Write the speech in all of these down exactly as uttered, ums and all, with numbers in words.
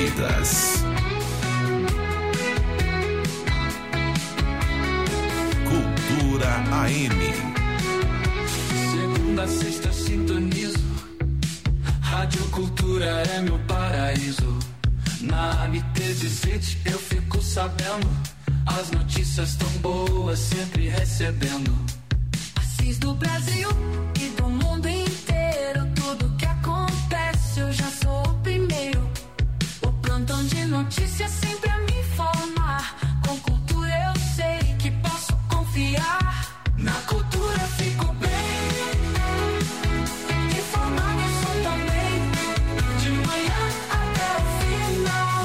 vidas. Cultura A M. Segunda a sexta eu sintonizo. Rádio Cultura é meu paraíso. Na M T dezessete eu fico sabendo. As notícias tão boas sempre recebendo. Assis do Brasil e do mundo inteiro. Tudo que acontece eu já sou o primeiro. O plantão de notícias sempre a me informar. Com cultura eu sei que posso confiar. Na cultura fico bem. Informado eu sou também. De manhã até o final.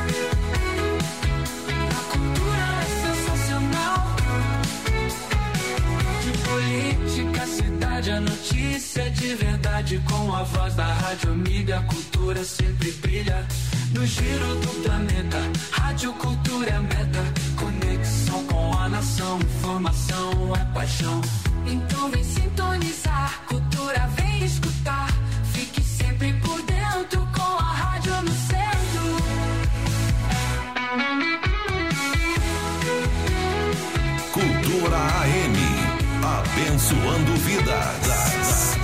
Na cultura é sensacional. De política, cidade, a notícia de verdade. Com a voz da rádio amiga, a cultura sempre brilha. No giro do planeta, rádio cultura é meta. Conexão com a nação, informação é paixão. Então vem sintonizar, cultura vem escutar. Fique sempre por dentro com a rádio no centro. Cultura A M, abençoando vidas.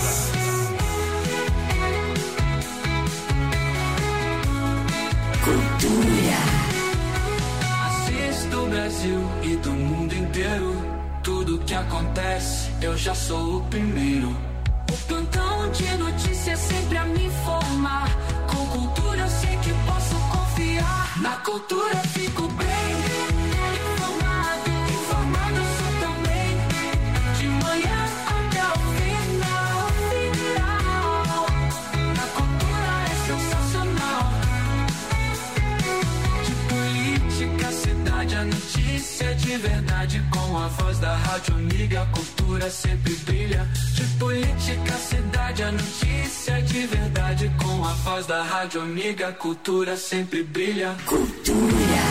Cultura. Assis do Brasil e do mundo inteiro. Tudo que acontece, eu já sou o primeiro. O plantão de notícias sempre a me informar. Com cultura eu sei que posso confiar. Na cultura fico bem. Informado, informado eu sou também. De manhã até o final, final. Na cultura é sensacional. De política, cidade, a notícia de verdade. Com a voz da rádio amiga, a cultura sempre brilha. De política, cidade, a notícia de verdade. Com a voz da rádio amiga, a cultura sempre brilha. Cultura.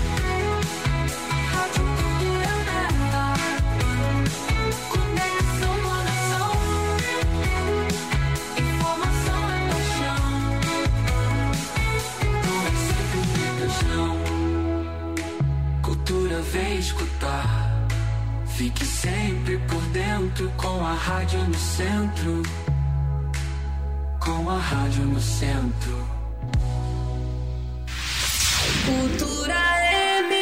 Vem escutar, fique sempre por dentro com a rádio no centro, com a rádio no centro. Cultura M.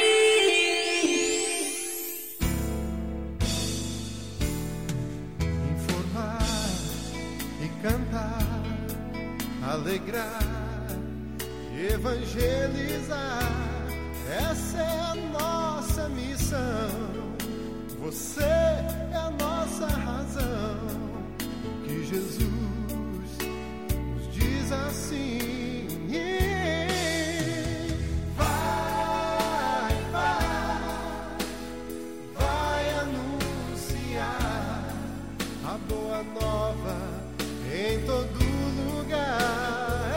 Informar e cantar, alegrar, evangelizar. Essa é a nossa missão. Você é a nossa razão. Que Jesus nos diz assim: vai, vai, vai anunciar a boa nova em todo lugar.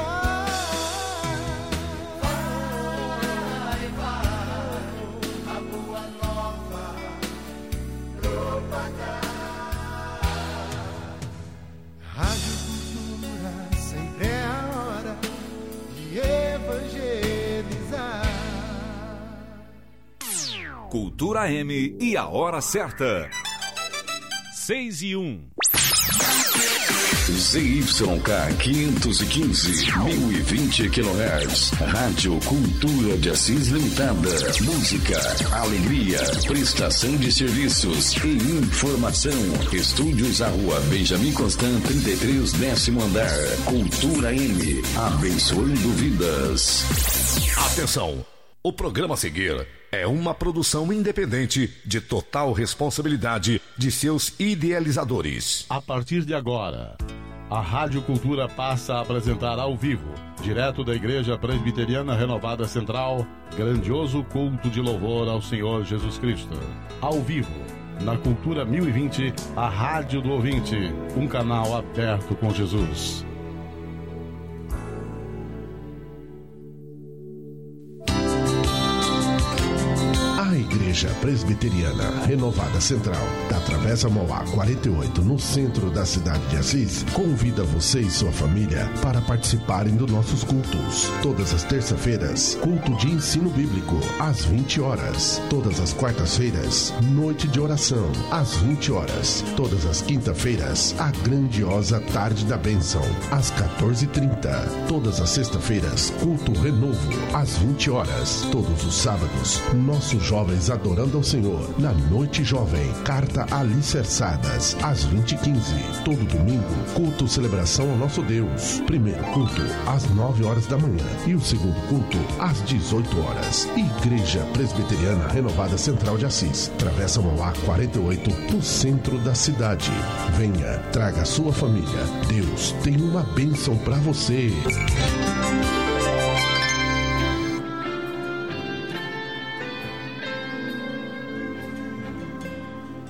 Cultura M e a hora certa. Seis e um. Z Y K quinhentos e quinze, mil e vinte quilohertz. Rádio Cultura de Assis Limitada. Música, alegria, prestação de serviços e informação. Estúdios à Rua Benjamin Constant, trinta e três, décimo andar. Cultura M, abençoando vidas. Atenção! O programa a seguir é uma produção independente de total responsabilidade de seus idealizadores. A partir de agora, a Rádio Cultura passa a apresentar ao vivo, direto da Igreja Presbiteriana Renovada Central, grandioso culto de louvor ao Senhor Jesus Cristo. Ao vivo, na Cultura mil e vinte, a Rádio do Ouvinte, um canal aberto com Jesus. A Igreja Igreja Presbiteriana Renovada Central, da Travessa Mauá quarenta e oito, no centro da cidade de Assis, convida você e sua família para participarem dos nossos cultos. Todas as terça-feiras, culto de ensino bíblico, às vinte horas. Todas as quartas-feiras, noite de oração, às vinte horas. Todas as quinta-feiras, a grandiosa Tarde da Bênção, às quatorze e trinta. Todas as sexta-feiras, culto renovo, às vinte horas. Todos os sábados, nossos jovens adorando ao Senhor, na Noite Jovem, Carta Alicerçadas, às vinte e quinze. Todo domingo, culto celebração ao nosso Deus. Primeiro culto, às nove horas da manhã, e o segundo culto, às dezoito horas. Igreja Presbiteriana Renovada Central de Assis, Travessa Mauá quarenta e oito, no centro da cidade. Venha, traga a sua família. Deus tem uma bênção para você.